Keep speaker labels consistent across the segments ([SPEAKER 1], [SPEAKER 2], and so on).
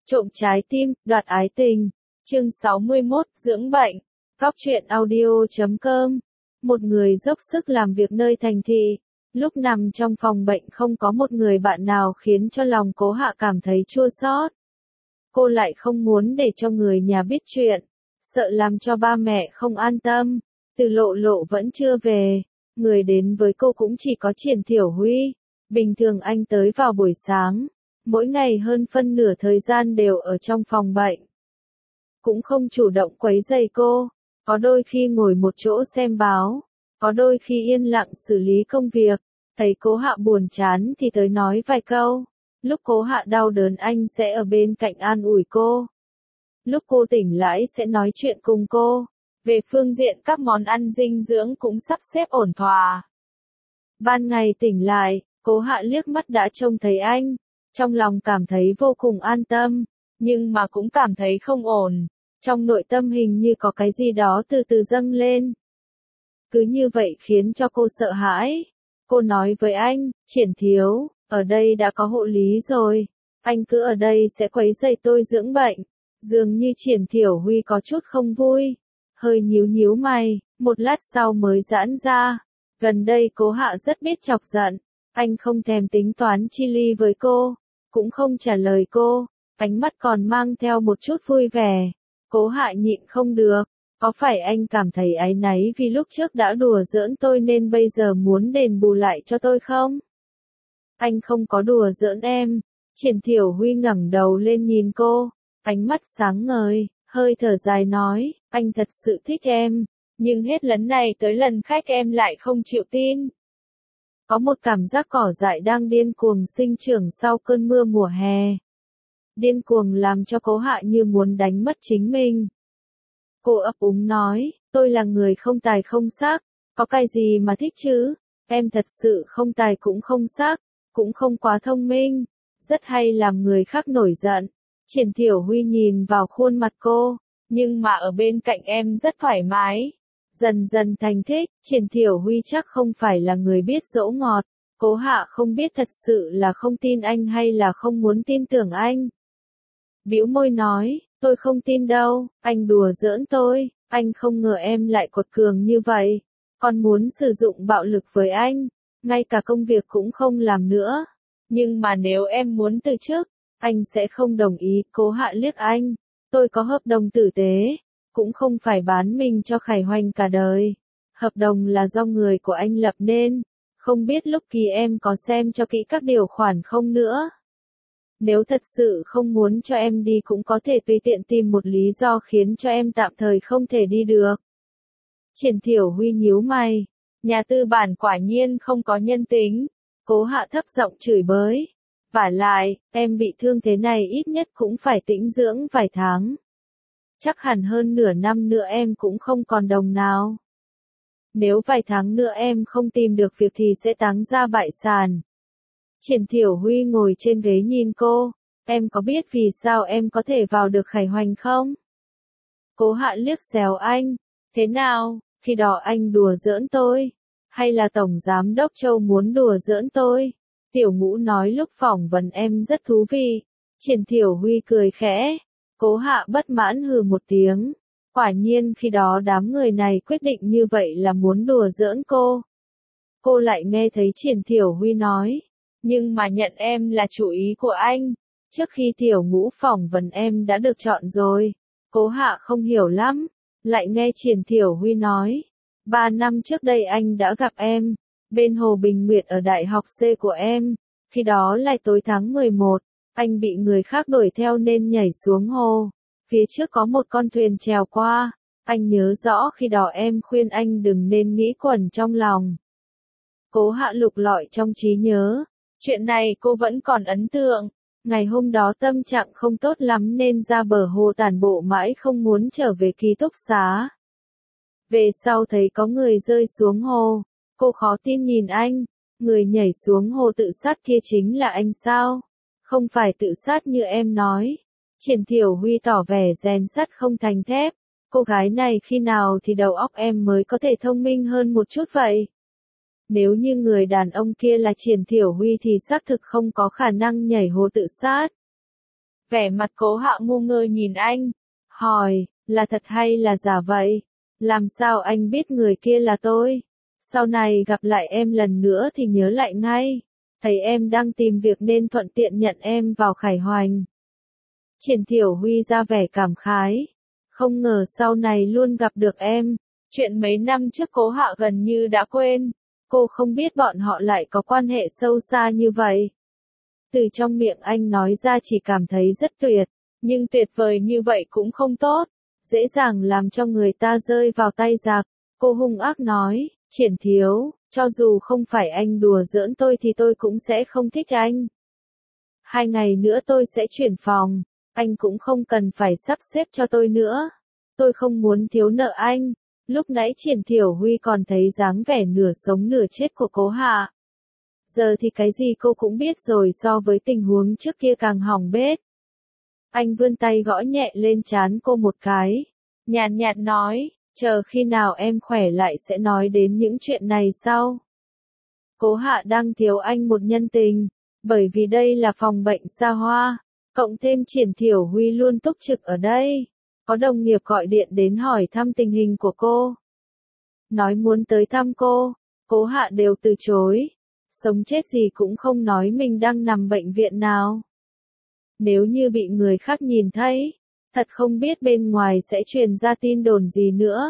[SPEAKER 1] Trộm trái tim, đoạt ái tình. Chương 61, dưỡng bệnh. Góc truyện audio.com. Một người dốc sức làm việc nơi thành thị. Lúc nằm trong phòng bệnh không có một người bạn nào khiến cho lòng Cố Hạ cảm thấy chua xót. Cô lại không muốn để cho người nhà biết chuyện, sợ làm cho ba mẹ không an tâm. Từ Lộ Lộ vẫn chưa về, người đến với cô cũng chỉ có Triển Thiểu Huy. Bình thường anh tới vào buổi sáng, mỗi ngày hơn phân nửa thời gian đều ở trong phòng bệnh. Cũng không chủ động quấy rầy cô, có đôi khi ngồi một chỗ xem báo, có đôi khi yên lặng xử lý công việc. Thấy Cố Hạ buồn chán thì tới nói vài câu. Lúc Cố Hạ đau đớn anh sẽ ở bên cạnh an ủi cô. Lúc cô tỉnh lại sẽ nói chuyện cùng cô. Về phương diện các món ăn dinh dưỡng cũng sắp xếp ổn thỏa. Ban ngày tỉnh lại, Cố Hạ liếc mắt đã trông thấy anh. Trong lòng cảm thấy vô cùng an tâm, nhưng mà cũng cảm thấy không ổn. Trong nội tâm hình như có cái gì đó từ từ dâng lên. Cứ như vậy khiến cho cô sợ hãi. Cô nói với anh, Triển thiếu, ở đây đã có hộ lý rồi. Anh cứ ở đây sẽ quấy rầy tôi dưỡng bệnh. Dường như Triển Thiểu Huy có chút không vui. Hơi nhíu nhíu mày, một lát sau mới giãn ra. Gần đây Cố Hạ rất biết chọc giận. Anh không thèm tính toán chi ly với cô, cũng không trả lời cô. Ánh mắt còn mang theo một chút vui vẻ. Cố Hạ nhịn không được. Có phải anh cảm thấy áy náy vì lúc trước đã đùa giỡn tôi nên bây giờ muốn đền bù lại cho tôi không? Anh không có đùa giỡn em. Triển Thiểu Huy ngẩng đầu lên nhìn cô, ánh mắt sáng ngời, hơi thở dài nói, anh thật sự thích em, nhưng hết lần này tới lần khác em lại không chịu tin. Có một cảm giác cỏ dại đang điên cuồng sinh trưởng sau cơn mưa mùa hè. Điên cuồng làm cho Cố Hạ như muốn đánh mất chính mình. Cô ấp úng nói, tôi là người không tài không sắc, có cái gì mà thích chứ? Em thật sự không tài cũng không sắc, cũng không quá thông minh, rất hay làm người khác nổi giận. Triển Thiểu Huy nhìn vào khuôn mặt cô, nhưng mà ở bên cạnh em rất thoải mái. Dần dần thành thích, Triển Thiểu Huy chắc không phải là người biết dỗ ngọt. Cố Hạ không biết thật sự là không tin anh hay là không muốn tin tưởng anh. Bĩu môi nói, tôi không tin đâu, anh đùa giỡn tôi, anh không ngờ em lại cột cường như vậy, còn muốn sử dụng bạo lực với anh, ngay cả công việc cũng không làm nữa. Nhưng mà nếu em muốn từ chức, anh sẽ không đồng ý. Cố Hạ liếc anh, tôi có hợp đồng tử tế, cũng không phải bán mình cho Khải Hoành cả đời. Hợp đồng là do người của anh lập nên, không biết lúc ký em có xem cho kỹ các điều khoản không nữa. Nếu thật sự không muốn cho em đi cũng có thể tùy tiện tìm một lý do khiến cho em tạm thời không thể đi được. Triển Thiểu Huy nhíu mày, nhà tư bản quả nhiên không có nhân tính. Cố Hạ thấp giọng chửi bới. Vả lại, em bị thương thế này ít nhất cũng phải tĩnh dưỡng vài tháng. Chắc hẳn hơn nửa năm nữa em cũng không còn đồng nào. Nếu vài tháng nữa em không tìm được việc thì sẽ táng ra bại sản. Triển Thiểu Huy ngồi trên ghế nhìn cô, em có biết vì sao em có thể vào được Khải Hoành không? Cố Hạ liếc xéo anh, thế nào, khi đó anh đùa giỡn tôi, hay là Tổng Giám Đốc Châu muốn đùa giỡn tôi? Tiểu Ngũ nói lúc phỏng vấn em rất thú vị. Triển Thiểu Huy cười khẽ, Cố Hạ bất mãn hừ một tiếng, quả nhiên khi đó đám người này quyết định như vậy là muốn đùa giỡn cô. Cô lại nghe thấy Triển Thiểu Huy nói, nhưng mà nhận em là chủ ý của anh, trước khi Tiểu Ngũ phỏng vấn em đã được chọn rồi. Cố Hạ không hiểu lắm, lại nghe Triển Thiểu Huy nói, 3 năm trước đây anh đã gặp em, bên Hồ Bình Nguyệt ở Đại học C của em, khi đó là tối tháng 11, anh bị người khác đuổi theo nên nhảy xuống hồ, phía trước có một con thuyền chèo qua, anh nhớ rõ khi đó em khuyên anh đừng nên nghĩ quẩn trong lòng. Cố Hạ lục lọi trong trí nhớ, chuyện này cô vẫn còn ấn tượng. Ngày hôm đó tâm trạng không tốt lắm nên ra bờ hồ tản bộ mãi không muốn trở về ký túc xá. Về sau thấy có người rơi xuống hồ, cô khó tin nhìn anh, người nhảy xuống hồ tự sát kia chính là anh sao? Không phải tự sát như em nói. Triển Thiểu Huy tỏ vẻ rèn sắt không thành thép, cô gái này khi nào thì đầu óc em mới có thể thông minh hơn một chút vậy? Nếu như người đàn ông kia là Triển Thiểu Huy thì xác thực không có khả năng nhảy hồ tự sát. Vẻ mặt Cố Hạ ngu ngơ nhìn anh, hỏi, là thật hay là giả vậy? Làm sao anh biết người kia là tôi? Sau này gặp lại em lần nữa thì nhớ lại ngay. Thấy em đang tìm việc nên thuận tiện nhận em vào Khải Hoành. Triển Thiểu Huy ra vẻ cảm khái. Không ngờ sau này luôn gặp được em. Chuyện mấy năm trước Cố Hạ gần như đã quên. Cô không biết bọn họ lại có quan hệ sâu xa như vậy. Từ trong miệng anh nói ra chỉ cảm thấy rất tuyệt. Nhưng tuyệt vời như vậy cũng không tốt. Dễ dàng làm cho người ta rơi vào tay giặc. Cô hung ác nói, Triển thiếu, cho dù không phải anh đùa giỡn tôi thì tôi cũng sẽ không thích anh. 2 ngày nữa tôi sẽ chuyển phòng, anh cũng không cần phải sắp xếp cho tôi nữa. Tôi không muốn thiếu nợ anh. Lúc nãy Triển Thiểu Huy còn thấy dáng vẻ nửa sống nửa chết của Cố Hạ. Giờ thì cái gì cô cũng biết rồi, so với tình huống trước kia càng hỏng bét. Anh vươn tay gõ nhẹ lên trán cô một cái. Nhàn nhạt nói, chờ khi nào em khỏe lại sẽ nói đến những chuyện này sau. Cố Hạ đang thiếu anh một nhân tình, bởi vì đây là phòng bệnh xa hoa, cộng thêm Triển Thiểu Huy luôn túc trực ở đây. Có đồng nghiệp gọi điện đến hỏi thăm tình hình của cô. Nói muốn tới thăm cô, Cố Hạ đều từ chối. Sống chết gì cũng không nói mình đang nằm bệnh viện nào. Nếu như bị người khác nhìn thấy, thật không biết bên ngoài sẽ truyền ra tin đồn gì nữa.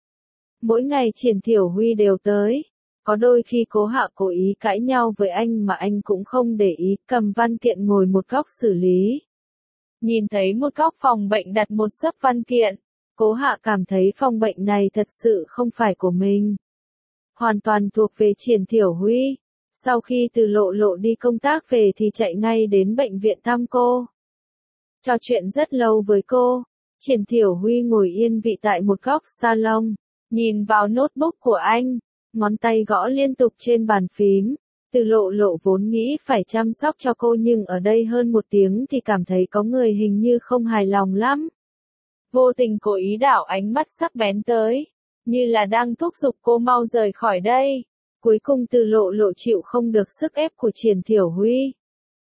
[SPEAKER 1] Mỗi ngày Triển Thiểu Huy đều tới. Có đôi khi Cố Hạ cố ý cãi nhau với anh mà anh cũng không để ý, cầm văn kiện ngồi một góc xử lý. Nhìn thấy một góc phòng bệnh đặt một xấp văn kiện, Cố Hạ cảm thấy phòng bệnh này thật sự không phải của mình. Hoàn toàn thuộc về Triển Thiểu Huy. Sau khi từ Lộ Lộ đi công tác về thì chạy ngay đến bệnh viện thăm cô. Trò chuyện rất lâu với cô, Triển Thiểu Huy ngồi yên vị tại một góc salon, nhìn vào notebook của anh, ngón tay gõ liên tục trên bàn phím. Từ Lộ Lộ vốn nghĩ phải chăm sóc cho cô nhưng ở đây hơn 1 tiếng thì cảm thấy có người hình như không hài lòng lắm. Vô tình cố ý đảo ánh mắt sắc bén tới, như là đang thúc giục cô mau rời khỏi đây. Cuối cùng Từ Lộ Lộ chịu không được sức ép của Triển Thiểu Huy.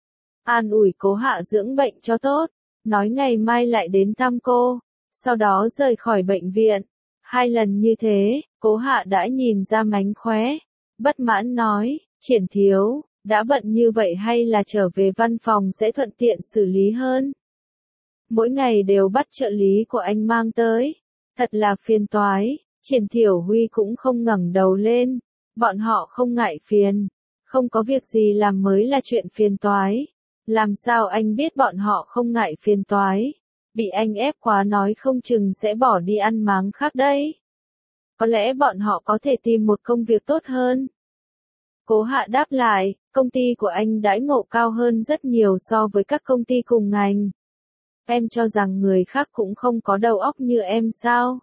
[SPEAKER 1] An ủi Cố Hạ dưỡng bệnh cho tốt, nói ngày mai lại đến thăm cô, sau đó rời khỏi bệnh viện. 2 lần như thế, Cố Hạ đã nhìn ra mánh khóe, bất mãn nói, Triển thiếu, đã bận như vậy hay là trở về văn phòng sẽ thuận tiện xử lý hơn. Mỗi ngày đều bắt trợ lý của anh mang tới, thật là phiền toái. Triển Thiểu Huy cũng không ngẩng đầu lên, bọn họ không ngại phiền, không có việc gì làm mới là chuyện phiền toái. Làm sao anh biết bọn họ không ngại phiền toái? Bị anh ép quá nói không chừng sẽ bỏ đi ăn máng khác đấy. Có lẽ bọn họ có thể tìm một công việc tốt hơn. Cố Hạ đáp lại, công ty của anh đãi ngộ cao hơn rất nhiều so với các công ty cùng ngành. Em cho rằng người khác cũng không có đầu óc như em sao?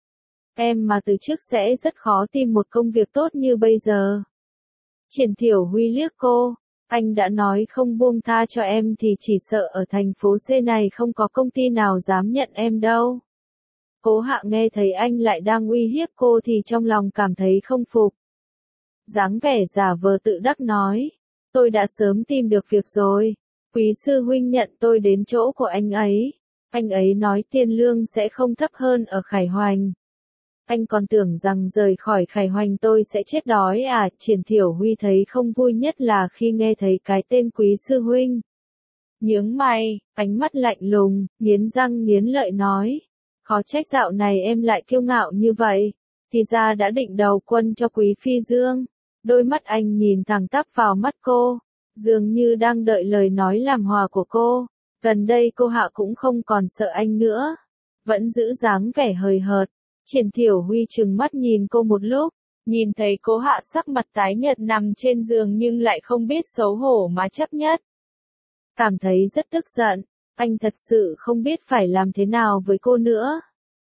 [SPEAKER 1] Em mà từ trước sẽ rất khó tìm một công việc tốt như bây giờ. Triển Thiểu Huy liếc cô, anh đã nói không buông tha cho em thì chỉ sợ ở thành phố C này không có công ty nào dám nhận em đâu. Cố Hạ nghe thấy anh lại đang uy hiếp cô thì trong lòng cảm thấy không phục. Dáng vẻ giả vờ tự đắc nói, tôi đã sớm tìm được việc rồi, quý sư huynh nhận tôi đến chỗ của anh ấy nói tiền lương sẽ không thấp hơn ở Khải Hoành. Anh còn tưởng rằng rời khỏi Khải Hoành tôi sẽ chết đói à? Triển Thiểu Huy thấy không vui nhất là khi nghe thấy cái tên quý sư huynh. Nhướng mày, ánh mắt lạnh lùng, nghiến răng nghiến lợi nói, khó trách dạo này em lại kiêu ngạo như vậy, thì ra đã định đầu quân cho quý phi Dương. Đôi mắt anh nhìn thẳng tắp vào mắt cô, dường như đang đợi lời nói làm hòa của cô. Gần đây cô Hạ cũng không còn sợ anh nữa, vẫn giữ dáng vẻ hời hợt. Triển Thiểu Huy trừng mắt nhìn cô một lúc, nhìn thấy Cố Hạ sắc mặt tái nhợt nằm trên giường nhưng lại không biết xấu hổ mà chấp nhất. Cảm thấy rất tức giận, anh thật sự không biết phải làm thế nào với cô nữa.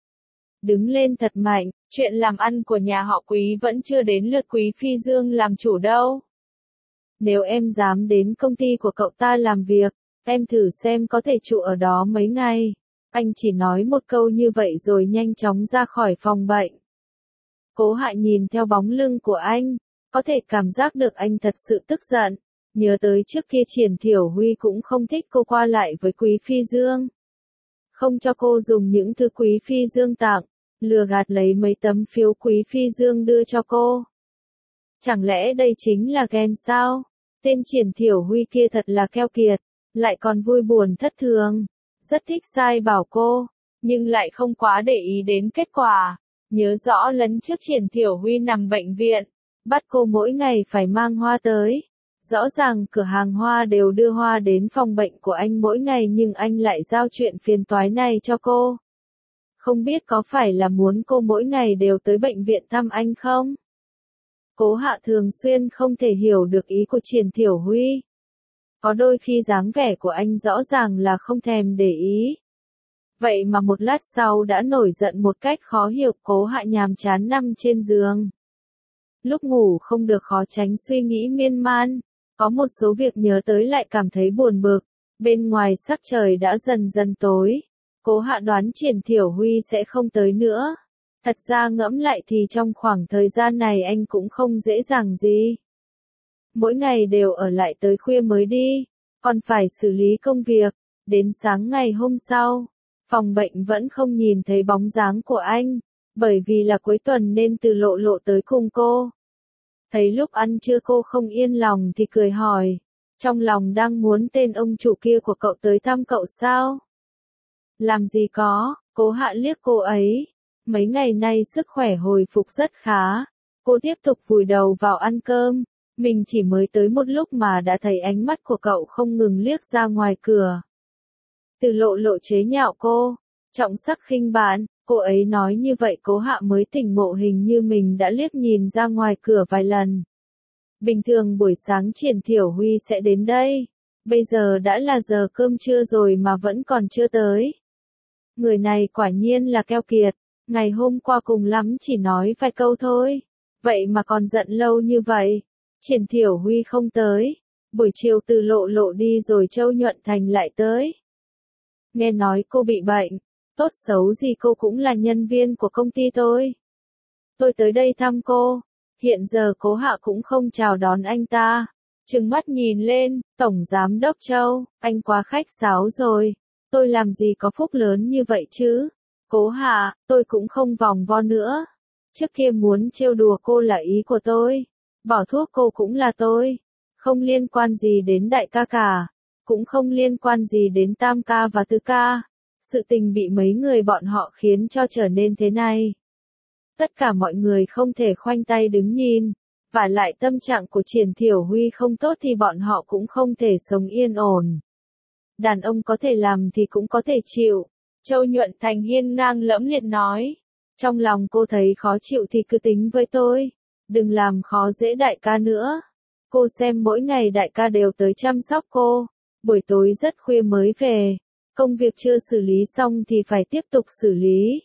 [SPEAKER 1] Đứng lên thật mạnh, chuyện làm ăn của nhà họ Quý vẫn chưa đến lượt Quý Phi Dương làm chủ đâu. Nếu em dám đến công ty của cậu ta làm việc, em thử xem có thể trụ ở đó mấy ngày. Anh chỉ nói một câu như vậy rồi nhanh chóng ra khỏi phòng bệnh. Cố Hạ nhìn theo bóng lưng của anh, có thể cảm giác được anh thật sự tức giận. nhớ tới trước kia Triển Thiểu Huy cũng không thích cô qua lại với Quý Phi Dương. Không cho cô dùng những thứ Quý Phi Dương tặng, lừa gạt lấy mấy tấm phiếu Quý Phi Dương đưa cho cô. Chẳng lẽ đây chính là ghen sao? Tên Triển Thiểu Huy kia thật là keo kiệt, lại còn vui buồn thất thường, rất thích sai bảo cô, nhưng lại không quá để ý đến kết quả. Nhớ rõ lần trước Triển Thiểu Huy nằm bệnh viện, bắt cô mỗi ngày phải mang hoa tới. Rõ ràng cửa hàng hoa đều đưa hoa đến phòng bệnh của anh mỗi ngày nhưng anh lại giao chuyện phiền toái này cho cô. Không biết có phải là muốn cô mỗi ngày đều tới bệnh viện thăm anh không? Cố Hạ thường xuyên không thể hiểu được ý của Triển Thiểu Huy. Có đôi khi dáng vẻ của anh rõ ràng là không thèm để ý. Vậy mà một lát sau đã nổi giận một cách khó hiểu. Cố Hạ nhàm chán nằm trên giường. Lúc ngủ không được khó tránh suy nghĩ miên man. Có một số việc nhớ tới lại cảm thấy buồn bực. Bên ngoài sắc trời đã dần dần tối. Cố Hạ đoán Triển Thiểu Huy sẽ không tới nữa. Thật ra ngẫm lại thì trong khoảng thời gian này anh cũng không dễ dàng gì. Mỗi ngày đều ở lại tới khuya mới đi, còn phải xử lý công việc. Đến sáng ngày hôm sau, phòng bệnh vẫn không nhìn thấy bóng dáng của anh, bởi vì là cuối tuần nên Từ Lộ Lộ tới cùng cô. Thấy lúc ăn trưa cô không yên lòng thì cười hỏi, trong lòng đang muốn tên ông chủ kia của cậu tới thăm cậu sao? Làm gì có, Cố Hạ liếc cô ấy. Mấy ngày nay sức khỏe hồi phục rất khá. Cô tiếp tục vùi đầu vào ăn cơm. Mình chỉ mới tới một lúc mà đã thấy ánh mắt của cậu không ngừng liếc ra ngoài cửa. Từ Lộ Lộ chế nhạo cô. Trọng sắc khinh bạn, cô ấy nói như vậy Cố Hạ mới tỉnh ngộ hình như mình đã liếc nhìn ra ngoài cửa vài lần. Bình thường buổi sáng Triển Thiểu Huy sẽ đến đây. Bây giờ đã là giờ cơm trưa rồi mà vẫn còn chưa tới. Người này quả nhiên là keo kiệt. Ngày hôm qua cùng lắm chỉ nói vài câu thôi. Vậy mà còn giận lâu như vậy. Triển Thiểu Huy không tới. Buổi chiều Từ Lộ Lộ đi rồi Châu Nhuận Thành lại tới. Nghe nói cô bị bệnh. Tốt xấu gì cô cũng là nhân viên của công ty tôi. Tôi tới đây thăm cô. Hiện giờ Cố Hạ cũng không chào đón anh ta. Trừng mắt nhìn lên, Tổng Giám đốc Châu, anh quá khách sáo rồi. Tôi làm gì có phúc lớn như vậy chứ? Cố Hạ, tôi cũng không vòng vo nữa. Trước kia muốn trêu đùa cô là ý của tôi. Bỏ thuốc cô cũng là tôi. Không liên quan gì đến đại ca cả. Cũng không liên quan gì đến tam ca và tứ ca. Sự tình bị mấy người bọn họ khiến cho trở nên thế này. Tất cả mọi người không thể khoanh tay đứng nhìn. Và lại tâm trạng của Triển Thiểu Huy không tốt thì bọn họ cũng không thể sống yên ổn. Đàn ông có thể làm thì cũng có thể chịu. Châu Nhuận Thành hiên ngang lẫm liệt nói. Trong lòng cô thấy khó chịu thì cứ tính với tôi. Đừng làm khó dễ đại ca nữa. Cô xem mỗi ngày đại ca đều tới chăm sóc cô. Buổi tối rất khuya mới về. Công việc chưa xử lý xong thì phải tiếp tục xử lý.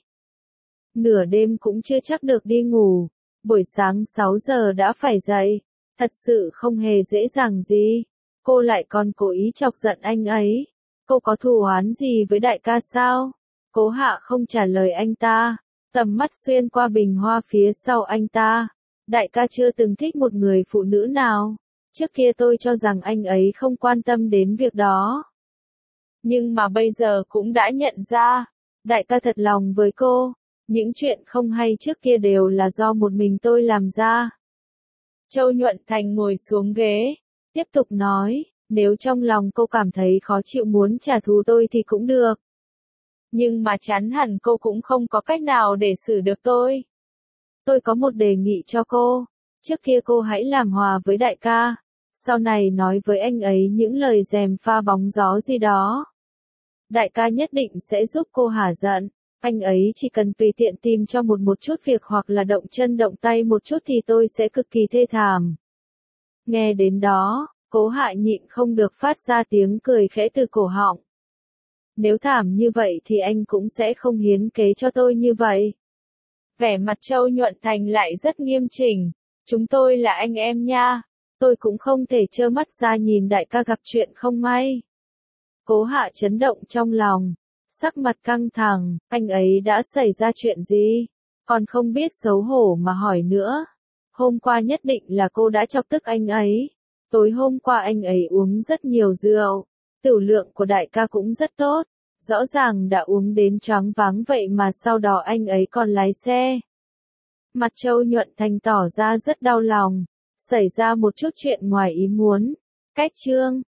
[SPEAKER 1] Nửa đêm cũng chưa chắc được đi ngủ. Buổi sáng 6 giờ đã phải dậy. Thật sự không hề dễ dàng gì. Cô lại còn cố ý chọc giận anh ấy. Cô có thù oán gì với đại ca sao? Cố Hạ không trả lời anh ta. Tầm mắt xuyên qua bình hoa phía sau anh ta. Đại ca chưa từng thích một người phụ nữ nào. Trước kia tôi cho rằng anh ấy không quan tâm đến việc đó. Nhưng mà bây giờ cũng đã nhận ra. Đại ca thật lòng với cô. Những chuyện không hay trước kia đều là do một mình tôi làm ra. Châu Nhuận Thành ngồi xuống ghế. Tiếp tục nói. Nếu trong lòng cô cảm thấy khó chịu muốn trả thù tôi thì cũng được. Nhưng mà chắn hẳn cô cũng không có cách nào để xử được tôi. Tôi có một đề nghị cho cô. Trước kia cô hãy làm hòa với đại ca. Sau này nói với anh ấy những lời gièm pha bóng gió gì đó. Đại ca nhất định sẽ giúp cô hả giận. Anh ấy chỉ cần tùy tiện tìm cho một chút việc hoặc là động chân động tay một chút thì tôi sẽ cực kỳ thê thảm. Nghe đến đó, Cố Hạ nhịn không được phát ra tiếng cười khẽ từ cổ họng. Nếu thảm như vậy thì anh cũng sẽ không hiến kế cho tôi như vậy. Vẻ mặt Châu Nhuận Thành lại rất nghiêm chỉnh. Chúng tôi là anh em nha. Tôi cũng không thể trơ mắt ra nhìn đại ca gặp chuyện không may. Cố Hạ chấn động trong lòng. Sắc mặt căng thẳng, anh ấy đã xảy ra chuyện gì? Còn không biết xấu hổ mà hỏi nữa. Hôm qua nhất định là cô đã chọc tức anh ấy. Tối hôm qua anh ấy uống rất nhiều rượu, tửu lượng của đại ca cũng rất tốt, rõ ràng đã uống đến choáng váng vậy mà sau đó anh ấy còn lái xe. Mặt Châu Nhuận Thành tỏ ra rất đau lòng, xảy ra một chút chuyện ngoài ý muốn. Cách chương